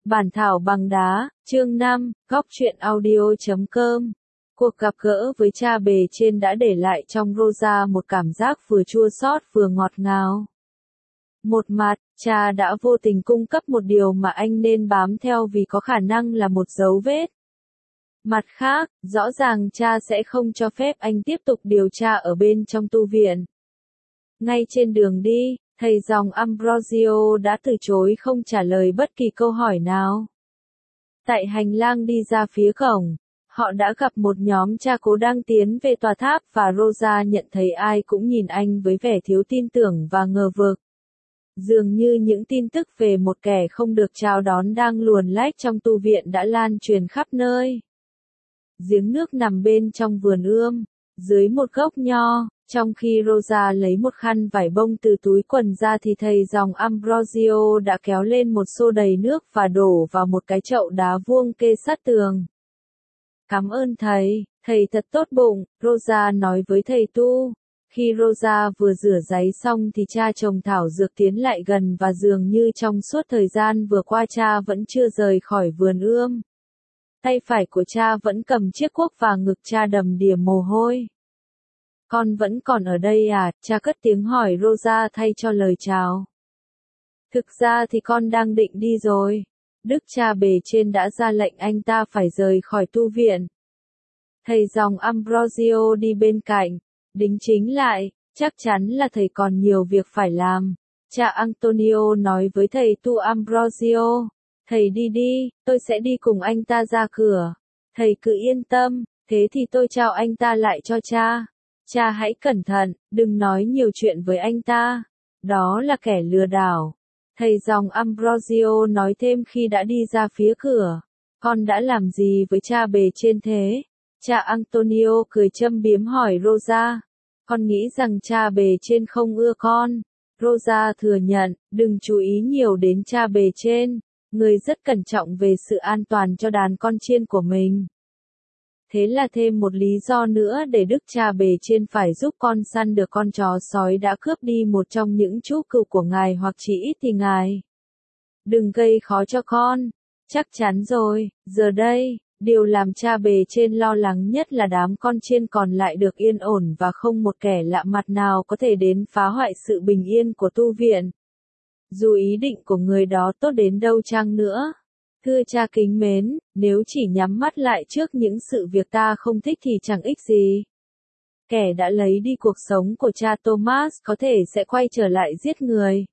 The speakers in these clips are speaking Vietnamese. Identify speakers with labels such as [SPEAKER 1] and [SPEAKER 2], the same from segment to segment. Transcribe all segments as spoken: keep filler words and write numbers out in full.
[SPEAKER 1] Bản thảo bằng đá, chương năm, góc truyện audio chấm com. Cuộc gặp gỡ với cha bề trên đã để lại trong Rosa một cảm giác vừa chua xót vừa ngọt ngào. Một mặt, cha đã vô tình cung cấp một điều mà anh nên bám theo vì có khả năng là một dấu vết. Mặt khác, rõ ràng cha sẽ không cho phép anh tiếp tục điều tra ở bên trong tu viện. Ngay trên đường đi, thầy dòng Ambrosio đã từ chối không trả lời bất kỳ câu hỏi nào. Tại hành lang đi ra phía cổng, họ đã gặp một nhóm cha cố đang tiến về tòa tháp và Rosa nhận thấy ai cũng nhìn anh với vẻ thiếu tin tưởng và ngờ vực. Dường như những tin tức về một kẻ không được chào đón đang luồn lách trong tu viện đã lan truyền khắp nơi. Giếng nước nằm bên trong vườn ươm, dưới một gốc nho. Trong khi Rosa lấy một khăn vải bông từ túi quần ra thì thầy dòng Ambrosio đã kéo lên một xô đầy nước và đổ vào một cái chậu đá vuông kê sát tường. Cảm ơn thầy, thầy thật tốt bụng, Rosa nói với thầy tu. Khi Rosa vừa rửa ráy xong thì cha chồng thảo dược tiến lại gần và dường như trong suốt thời gian vừa qua cha vẫn chưa rời khỏi vườn ươm. Tay phải của cha vẫn cầm chiếc cuốc và ngực cha đầm đìa mồ hôi. Con vẫn còn ở đây à? Cha cất tiếng hỏi Rosa thay cho lời chào. Thực ra thì con đang định đi rồi. Đức cha bề trên đã ra lệnh anh ta phải rời khỏi tu viện. Thầy dòng Ambrosio đi bên cạnh, đính chính lại, chắc chắn là thầy còn nhiều việc phải làm. Cha Antonio nói với thầy tu Ambrosio, thầy đi đi, tôi sẽ đi cùng anh ta ra cửa. Thầy cứ yên tâm, thế thì tôi trao anh ta lại cho cha. Cha hãy cẩn thận, đừng nói nhiều chuyện với anh ta. Đó là kẻ lừa đảo. Thầy dòng Ambrosio nói thêm khi đã đi ra phía cửa. Con đã làm gì với cha bề trên thế? Cha Antonio cười châm biếm hỏi Rosa. Con nghĩ rằng cha bề trên không ưa con. Rosa thừa nhận, đừng chú ý nhiều đến cha bề trên. Người rất cẩn trọng về sự an toàn cho đàn con chiên của mình. Thế là thêm một lý do nữa để đức cha bề trên phải giúp con săn được con chó sói đã cướp đi một trong những chú cừu của ngài hoặc chỉ ít thì ngài. Đừng gây khó cho con. Chắc chắn rồi, giờ đây, điều làm cha bề trên lo lắng nhất là đám con chiên còn lại được yên ổn và không một kẻ lạ mặt nào có thể đến phá hoại sự bình yên của tu viện. Dù ý định của người đó tốt đến đâu chăng nữa. Thưa cha kính mến, nếu chỉ nhắm mắt lại trước những sự việc ta không thích thì chẳng ích gì. Kẻ đã lấy đi cuộc sống của cha Thomas có thể sẽ quay trở lại giết người.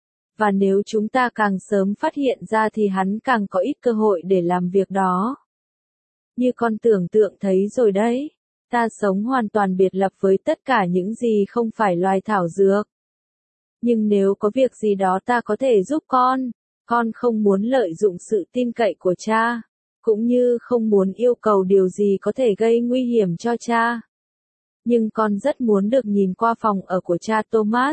[SPEAKER 1] Và nếu chúng ta càng sớm phát hiện ra thì hắn càng có ít cơ hội để làm việc đó. Như con tưởng tượng thấy rồi đấy, ta sống hoàn toàn biệt lập với tất cả những gì không phải loài thảo dược. Nhưng nếu có việc gì đó ta có thể giúp con, con không muốn lợi dụng sự tin cậy của cha, cũng như không muốn yêu cầu điều gì có thể gây nguy hiểm cho cha. Nhưng con rất muốn được nhìn qua phòng ở của cha Thomas.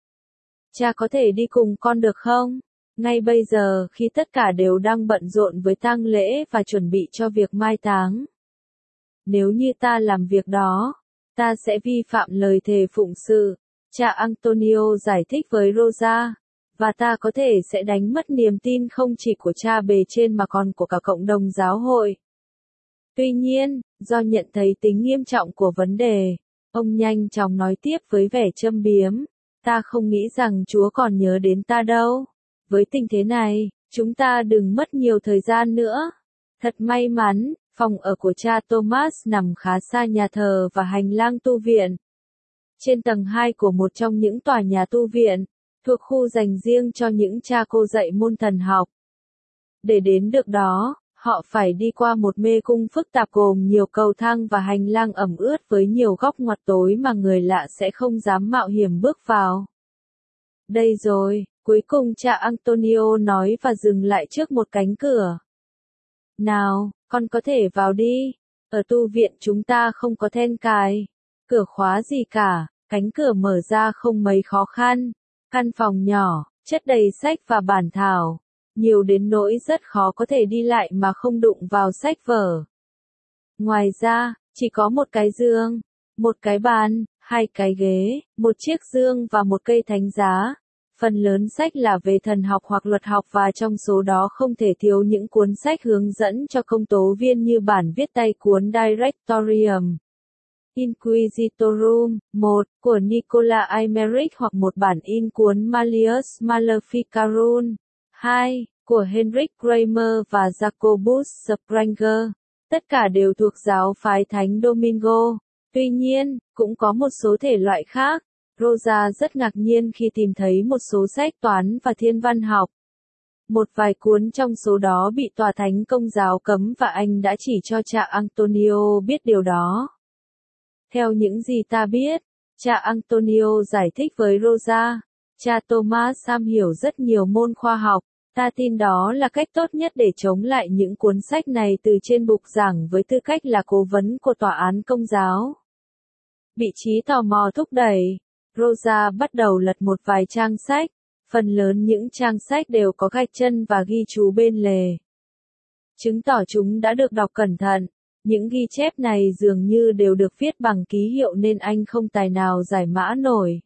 [SPEAKER 1] Cha có thể đi cùng con được không? Ngay bây giờ, khi tất cả đều đang bận rộn với tang lễ và chuẩn bị cho việc mai táng. Nếu như ta làm việc đó, ta sẽ vi phạm lời thề phụng sự, cha Antonio giải thích với Rosa. Và ta có thể sẽ đánh mất niềm tin không chỉ của cha bề trên mà còn của cả cộng đồng giáo hội. Tuy nhiên, do nhận thấy tính nghiêm trọng của vấn đề, ông nhanh chóng nói tiếp với vẻ châm biếm, ta không nghĩ rằng Chúa còn nhớ đến ta đâu. Với tình thế này, chúng ta đừng mất nhiều thời gian nữa. Thật may mắn, phòng ở của cha Thomas nằm khá xa nhà thờ và hành lang tu viện. Trên tầng hai của một trong những tòa nhà tu viện, thuộc khu dành riêng cho những cha cô dạy môn thần học. Để đến được đó, họ phải đi qua một mê cung phức tạp gồm nhiều cầu thang và hành lang ẩm ướt với nhiều góc ngoặt tối mà người lạ sẽ không dám mạo hiểm bước vào. Đây rồi, cuối cùng cha Antonio nói và dừng lại trước một cánh cửa. Nào, con có thể vào đi. Ở tu viện chúng ta không có then cài, cửa khóa gì cả, cánh cửa mở ra không mấy khó khăn. Căn phòng nhỏ, chất đầy sách và bản thảo, nhiều đến nỗi rất khó có thể đi lại mà không đụng vào sách vở. Ngoài ra, chỉ có một cái giường, một cái bàn, hai cái ghế, một chiếc dương và một cây thánh giá. Phần lớn sách là về thần học hoặc luật học và trong số đó không thể thiếu những cuốn sách hướng dẫn cho công tố viên như bản viết tay cuốn Directorium Inquisitorum một của Nicola Aymeric hoặc một bản in cuốn Malleus Maleficarum hai của Heinrich Kramer và Jacobus Spranger. Tất cả đều thuộc giáo phái Thánh Domingo. Tuy nhiên, cũng có một số thể loại khác. Rosa rất ngạc nhiên khi tìm thấy một số sách toán và thiên văn học. Một vài cuốn trong số đó bị tòa thánh công giáo cấm và anh đã chỉ cho cha Antonio biết điều đó. Theo những gì ta biết, cha Antonio giải thích với Rosa, cha Thomas am hiểu rất nhiều môn khoa học. Ta tin đó là cách tốt nhất để chống lại những cuốn sách này từ trên bục giảng với tư cách là cố vấn của tòa án công giáo. Vị trí tò mò thúc đẩy, Rosa bắt đầu lật một vài trang sách, phần lớn những trang sách đều có gạch chân và ghi chú bên lề. Chứng tỏ chúng đã được đọc cẩn thận, những ghi chép này dường như đều được viết bằng ký hiệu nên anh không tài nào giải mã nổi.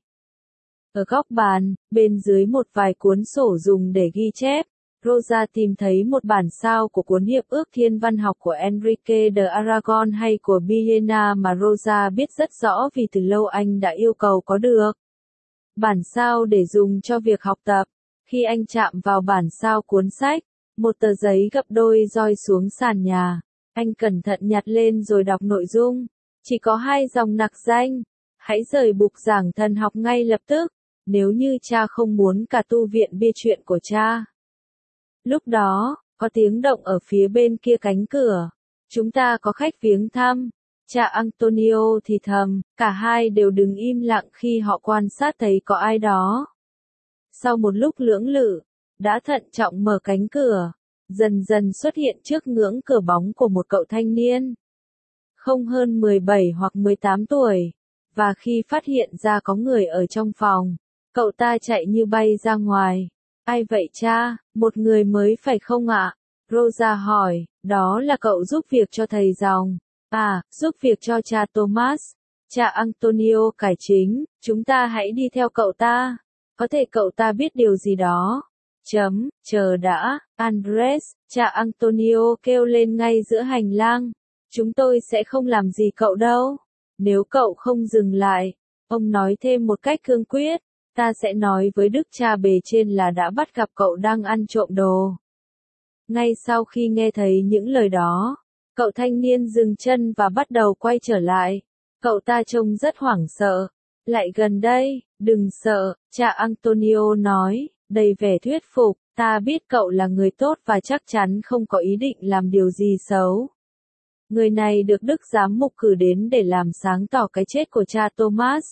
[SPEAKER 1] Ở góc bàn, bên dưới một vài cuốn sổ dùng để ghi chép, Rosa tìm thấy một bản sao của cuốn Hiệp ước Thiên văn học của Enrique de Aragon hay của Villena mà Rosa biết rất rõ vì từ lâu anh đã yêu cầu có được. Bản sao để dùng cho việc học tập. Khi anh chạm vào bản sao cuốn sách, một tờ giấy gập đôi roi xuống sàn nhà. Anh cẩn thận nhặt lên rồi đọc nội dung. Chỉ có hai dòng nặc danh. Hãy rời bục giảng thần học ngay lập tức, nếu như cha không muốn cả tu viện bia chuyện của cha. Lúc đó, có tiếng động ở phía bên kia cánh cửa. Chúng ta có khách viếng thăm. Cha Antonio thì thầm, cả hai đều đứng im lặng khi họ quan sát thấy có ai đó. Sau một lúc lưỡng lự, đã thận trọng mở cánh cửa, dần dần xuất hiện trước ngưỡng cửa bóng của một cậu thanh niên. Không hơn mười bảy hoặc mười tám tuổi. Và khi phát hiện ra có người ở trong phòng, cậu ta chạy như bay ra ngoài. Ai vậy cha, một người mới phải không ạ? Rosa hỏi, đó là cậu giúp việc cho thầy dòng. À, giúp việc cho cha Thomas. Cha Antonio cải chính, chúng ta hãy đi theo cậu ta. Có thể cậu ta biết điều gì đó. Chấm, chờ đã, Andres, cha Antonio kêu lên ngay giữa hành lang. Chúng tôi sẽ không làm gì cậu đâu. Nếu cậu không dừng lại, ông nói thêm một cách cương quyết, ta sẽ nói với đức cha bề trên là đã bắt gặp cậu đang ăn trộm đồ. Ngay sau khi nghe thấy những lời đó, cậu thanh niên dừng chân và bắt đầu quay trở lại. Cậu ta trông rất hoảng sợ. Lại gần đây, đừng sợ, cha Antonio nói, đầy vẻ thuyết phục, ta biết cậu là người tốt và chắc chắn không có ý định làm điều gì xấu. Người này được đức giám mục cử đến để làm sáng tỏ cái chết của cha Thomas.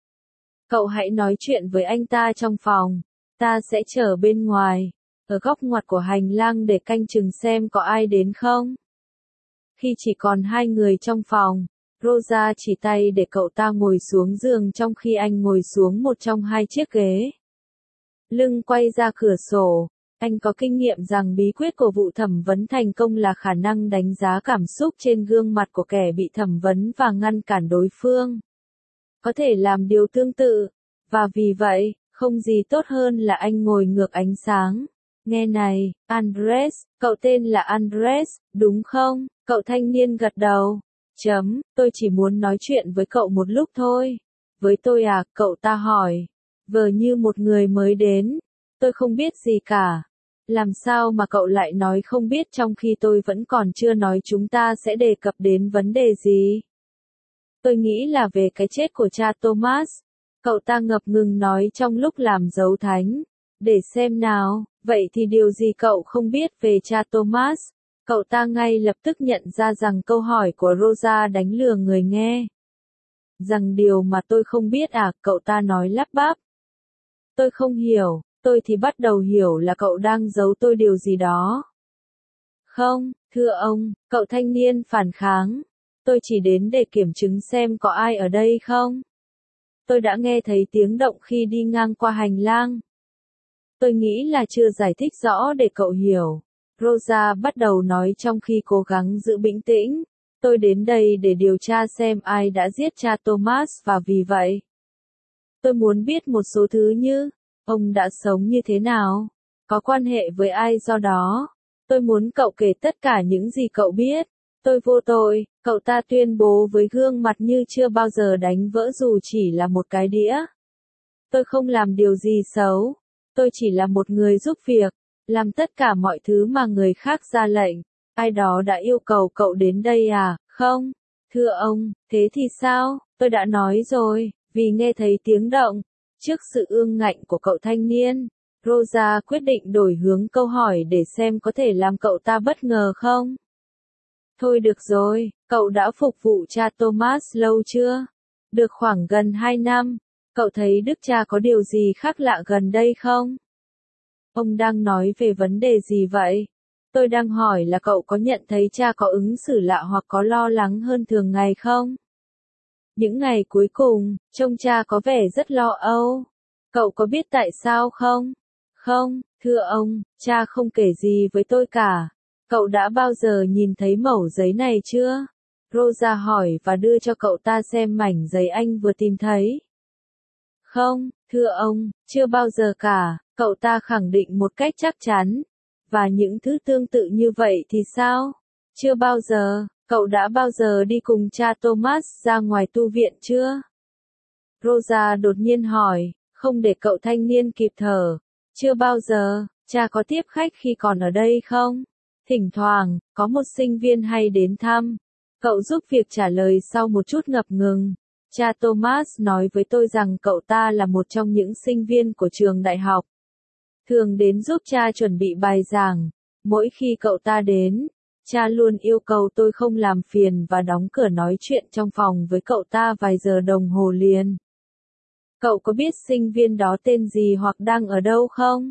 [SPEAKER 1] Cậu hãy nói chuyện với anh ta trong phòng, ta sẽ chờ bên ngoài, ở góc ngoặt của hành lang để canh chừng xem có ai đến không. Khi chỉ còn hai người trong phòng, Rosa chỉ tay để cậu ta ngồi xuống giường trong khi anh ngồi xuống một trong hai chiếc ghế. Lưng quay ra cửa sổ, anh có kinh nghiệm rằng bí quyết của vụ thẩm vấn thành công là khả năng đánh giá cảm xúc trên gương mặt của kẻ bị thẩm vấn và ngăn cản đối phương. Có thể làm điều tương tự, và vì vậy, không gì tốt hơn là anh ngồi ngược ánh sáng. Nghe này, Andres, cậu tên là Andres, đúng không? Cậu thanh niên gật đầu. Chấm, tôi chỉ muốn nói chuyện với cậu một lúc thôi. Với tôi à, cậu ta hỏi. Vờ như một người mới đến. Tôi không biết gì cả. Làm sao mà cậu lại nói không biết trong khi tôi vẫn còn chưa nói chúng ta sẽ đề cập đến vấn đề gì? Tôi nghĩ là về cái chết của cha Thomas. Cậu ta ngập ngừng nói trong lúc làm dấu thánh. Để xem nào, vậy thì điều gì cậu không biết về cha Thomas? Cậu ta ngay lập tức nhận ra rằng câu hỏi của Rosa đánh lừa người nghe. Rằng điều mà tôi không biết à, cậu ta nói lắp bắp. Tôi không hiểu, tôi thì bắt đầu hiểu là cậu đang giấu tôi điều gì đó. Không, thưa ông, cậu thanh niên phản kháng. Tôi chỉ đến để kiểm chứng xem có ai ở đây không. Tôi đã nghe thấy tiếng động khi đi ngang qua hành lang. Tôi nghĩ là chưa giải thích rõ để cậu hiểu. Rosa bắt đầu nói trong khi cố gắng giữ bình tĩnh. Tôi đến đây để điều tra xem ai đã giết cha Thomas và vì vậy, tôi muốn biết một số thứ như, Ông đã sống như thế nào? Có quan hệ với ai do đó? Tôi muốn cậu kể tất cả những gì cậu biết. Tôi vô tội, cậu ta tuyên bố với gương mặt như chưa bao giờ đánh vỡ dù chỉ là một cái đĩa. Tôi không làm điều gì xấu. Tôi chỉ là một người giúp việc, làm tất cả mọi thứ mà người khác ra lệnh. Ai đó đã yêu cầu cậu đến đây à? Không. Thưa ông, thế thì sao? Tôi đã nói rồi, vì nghe thấy tiếng động. Trước sự ương ngạnh của cậu thanh niên, Rosa quyết định đổi hướng câu hỏi để xem có thể làm cậu ta bất ngờ không. Thôi được rồi, cậu đã phục vụ cha Thomas lâu chưa? Được khoảng gần hai năm. Cậu thấy đức cha có điều gì khác lạ gần đây không? Ông đang nói về vấn đề gì vậy? Tôi đang hỏi là cậu có nhận thấy cha có ứng xử lạ hoặc có lo lắng hơn thường ngày không? Những ngày cuối cùng, trông cha có vẻ rất lo âu. Cậu có biết tại sao không? Không, thưa ông, cha không kể gì với tôi cả. Cậu đã bao giờ nhìn thấy mẩu giấy này chưa? Rosa hỏi và đưa cho cậu ta xem mảnh giấy anh vừa tìm thấy. Không, thưa ông, chưa bao giờ cả, cậu ta khẳng định một cách chắc chắn. Và những thứ tương tự như vậy thì sao? Chưa bao giờ, cậu đã bao giờ đi cùng cha Thomas ra ngoài tu viện chưa? Rosa đột nhiên hỏi, không để cậu thanh niên kịp thở. Chưa bao giờ, cha có tiếp khách khi còn ở đây không? Thỉnh thoảng, có một sinh viên hay đến thăm. Cậu giúp việc trả lời sau một chút ngập ngừng. Cha Thomas nói với tôi rằng cậu ta là một trong những sinh viên của trường đại học. Thường đến giúp cha chuẩn bị bài giảng. Mỗi khi cậu ta đến, cha luôn yêu cầu tôi không làm phiền và đóng cửa nói chuyện trong phòng với cậu ta vài giờ đồng hồ liền. Cậu có biết sinh viên đó tên gì hoặc đang ở đâu không?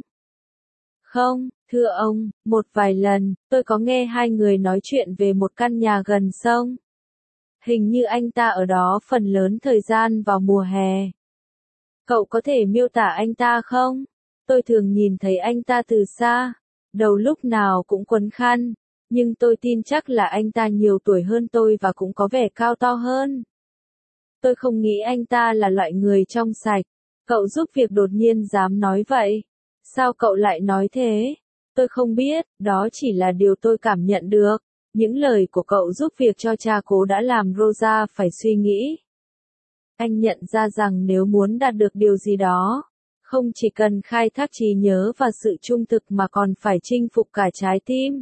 [SPEAKER 1] Không, thưa ông, một vài lần, tôi có nghe hai người nói chuyện về một căn nhà gần sông. Hình như anh ta ở đó phần lớn thời gian vào mùa hè. Cậu có thể miêu tả anh ta không? Tôi thường nhìn thấy anh ta từ xa, đầu lúc nào cũng quấn khăn, nhưng tôi tin chắc là anh ta nhiều tuổi hơn tôi và cũng có vẻ cao to hơn. Tôi không nghĩ anh ta là loại người trong sạch. Cậu giúp việc đột nhiên dám nói vậy. Sao cậu lại nói thế? Tôi không biết, đó chỉ là điều tôi cảm nhận được. Những lời của cậu giúp việc cho cha cố đã làm Rosa phải suy nghĩ. Anh nhận ra rằng nếu muốn đạt được điều gì đó, không chỉ cần khai thác trí nhớ và sự trung thực mà còn phải chinh phục cả trái tim.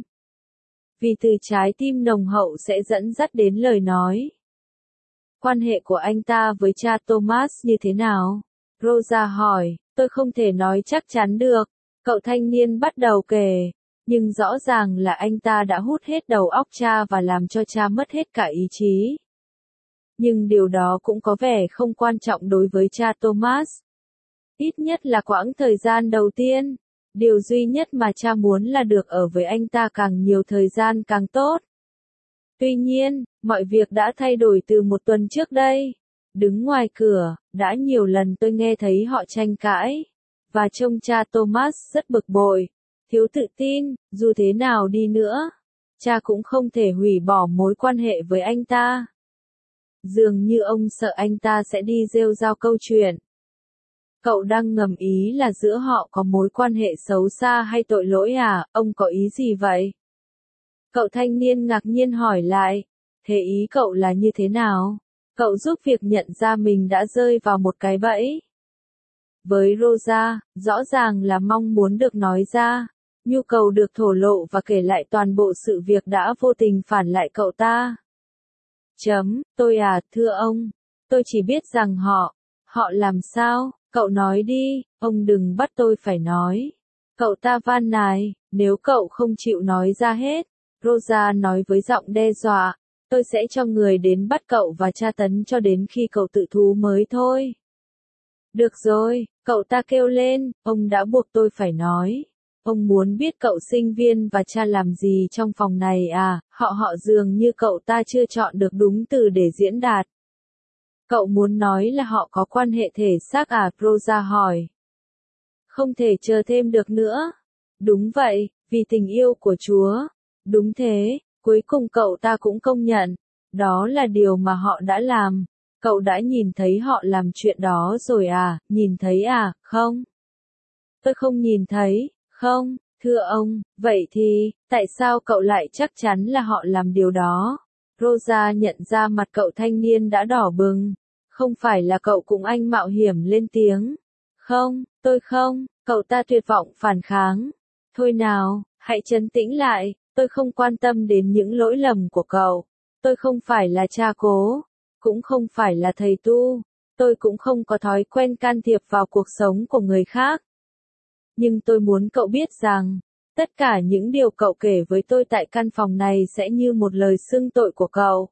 [SPEAKER 1] Vì từ trái tim nồng hậu sẽ dẫn dắt đến lời nói. Quan hệ của anh ta với cha Thomas như thế nào? Rosa hỏi, tôi không thể nói chắc chắn được. Cậu thanh niên bắt đầu kể, nhưng rõ ràng là anh ta đã hút hết đầu óc cha và làm cho cha mất hết cả ý chí. Nhưng điều đó cũng có vẻ không quan trọng đối với cha Thomas. Ít nhất là quãng thời gian đầu tiên, điều duy nhất mà cha muốn là được ở với anh ta càng nhiều thời gian càng tốt. Tuy nhiên, mọi việc đã thay đổi từ một tuần trước đây. Đứng ngoài cửa, đã nhiều lần tôi nghe thấy họ tranh cãi. Và trông cha Thomas rất bực bội, thiếu tự tin, dù thế nào đi nữa. Cha cũng không thể hủy bỏ mối quan hệ với anh ta. Dường như ông sợ anh ta sẽ đi rêu rao câu chuyện. Cậu đang ngầm ý là giữa họ có mối quan hệ xấu xa hay tội lỗi à, ông có ý gì vậy? Cậu thanh niên ngạc nhiên hỏi lại, thế ý cậu là như thế nào? Cậu giúp việc nhận ra mình đã rơi vào một cái bẫy. Với Rosa, rõ ràng là mong muốn được nói ra, nhu cầu được thổ lộ và kể lại toàn bộ sự việc đã vô tình phản lại cậu ta. Chấm, tôi à, thưa ông, tôi chỉ biết rằng họ, họ làm sao, cậu nói đi, ông đừng bắt tôi phải nói. Cậu ta van nài, nếu cậu không chịu nói ra hết, Rosa nói với giọng đe dọa, tôi sẽ cho người đến bắt cậu và tra tấn cho đến khi cậu tự thú mới thôi. Được rồi, cậu ta kêu lên, ông đã buộc tôi phải nói. Ông muốn biết cậu sinh viên và cha làm gì trong phòng này à, họ họ dường như cậu ta chưa chọn được đúng từ để diễn đạt. Cậu muốn nói là họ có quan hệ thể xác à, Rosa hỏi. Không thể chờ thêm được nữa. Đúng vậy, vì tình yêu của Chúa. Đúng thế, cuối cùng cậu ta cũng công nhận. Đó là điều mà họ đã làm. Cậu đã nhìn thấy họ làm chuyện đó rồi à, nhìn thấy à, không? Tôi không nhìn thấy, không, thưa ông, vậy thì, tại sao cậu lại chắc chắn là họ làm điều đó? Rosa nhận ra mặt cậu thanh niên đã đỏ bừng. Không phải là cậu cùng anh mạo hiểm lên tiếng. Không, tôi không, cậu ta tuyệt vọng phản kháng. Thôi nào, hãy trấn tĩnh lại, tôi không quan tâm đến những lỗi lầm của cậu. Tôi không phải là cha cố, cũng không phải là thầy tu. Tôi cũng không có thói quen can thiệp vào cuộc sống của người khác. Nhưng tôi muốn cậu biết rằng, tất cả những điều cậu kể với tôi tại căn phòng này sẽ như một lời xưng tội của cậu.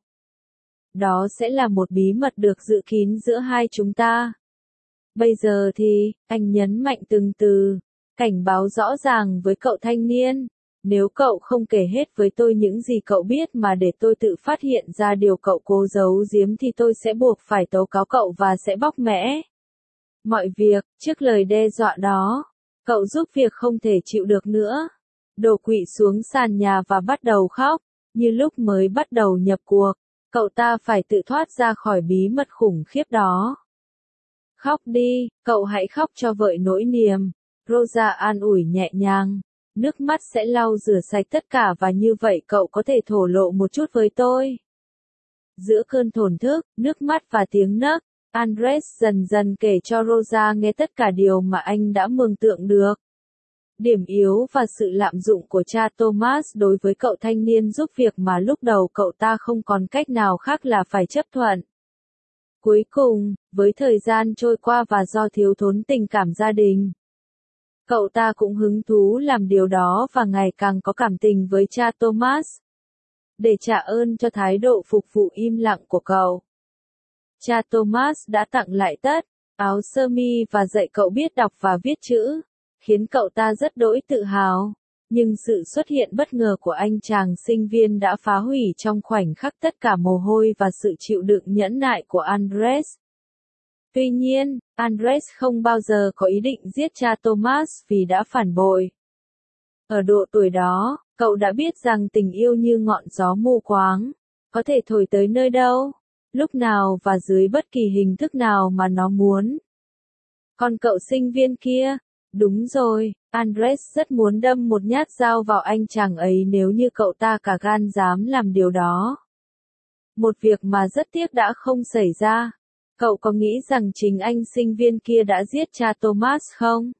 [SPEAKER 1] Đó sẽ là một bí mật được giữ kín giữa hai chúng ta. Bây giờ thì, anh nhấn mạnh từng từ, cảnh báo rõ ràng với cậu thanh niên. Nếu cậu không kể hết với tôi những gì cậu biết mà để tôi tự phát hiện ra điều cậu cố giấu giếm thì tôi sẽ buộc phải tố cáo cậu và sẽ bóc mẽ mọi việc. Trước lời đe dọa đó, cậu giúp việc không thể chịu được nữa. Đổ quỵ xuống sàn nhà và bắt đầu khóc, như lúc mới bắt đầu nhập cuộc. Cậu ta phải tự thoát ra khỏi bí mật khủng khiếp đó. Khóc đi, cậu hãy khóc cho vợi nỗi niềm. Rosa an ủi nhẹ nhàng. Nước mắt sẽ lau rửa sạch tất cả và như vậy cậu có thể thổ lộ một chút với tôi. Giữa cơn thổn thức, nước mắt và tiếng nấc, Andres dần dần kể cho Rosa nghe tất cả điều mà anh đã mường tượng được. Điểm yếu và sự lạm dụng của cha Thomas đối với cậu thanh niên giúp việc mà lúc đầu cậu ta không còn cách nào khác là phải chấp thuận. Cuối cùng, với thời gian trôi qua và do thiếu thốn tình cảm gia đình, cậu ta cũng hứng thú làm điều đó và ngày càng có cảm tình với cha Thomas. Để trả ơn cho thái độ phục vụ im lặng của cậu, cha Thomas đã tặng lại tất, áo sơ mi và dạy cậu biết đọc và viết chữ, khiến cậu ta rất đỗi tự hào. Nhưng sự xuất hiện bất ngờ của anh chàng sinh viên đã phá hủy trong khoảnh khắc tất cả mồ hôi và sự chịu đựng nhẫn nại của Andres. Tuy nhiên, Andres không bao giờ có ý định giết cha Thomas vì đã phản bội. Ở độ tuổi đó, cậu đã biết rằng tình yêu như ngọn gió mù quáng, có thể thổi tới nơi đâu, lúc nào và dưới bất kỳ hình thức nào mà nó muốn. Còn cậu sinh viên kia, đúng rồi, Andres rất muốn đâm một nhát dao vào anh chàng ấy nếu như cậu ta cả gan dám làm điều đó. Một việc mà rất tiếc đã không xảy ra. Cậu có nghĩ rằng chính anh sinh viên kia đã giết cha Thomas không?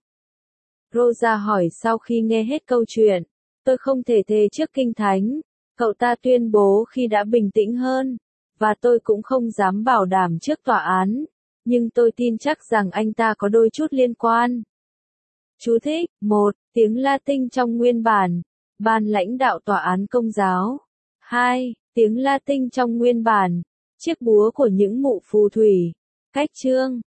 [SPEAKER 1] Rosa hỏi sau khi nghe hết câu chuyện. Tôi không thể thề trước kinh thánh, cậu ta tuyên bố khi đã bình tĩnh hơn, và tôi cũng không dám bảo đảm trước tòa án, nhưng tôi tin chắc rằng anh ta có đôi chút liên quan. Chú thích, một. Tiếng Latin trong nguyên bản, ban lãnh đạo tòa án công giáo. hai. Tiếng Latin trong nguyên bản, chiếc búa của những mụ phù thủy. Cách chương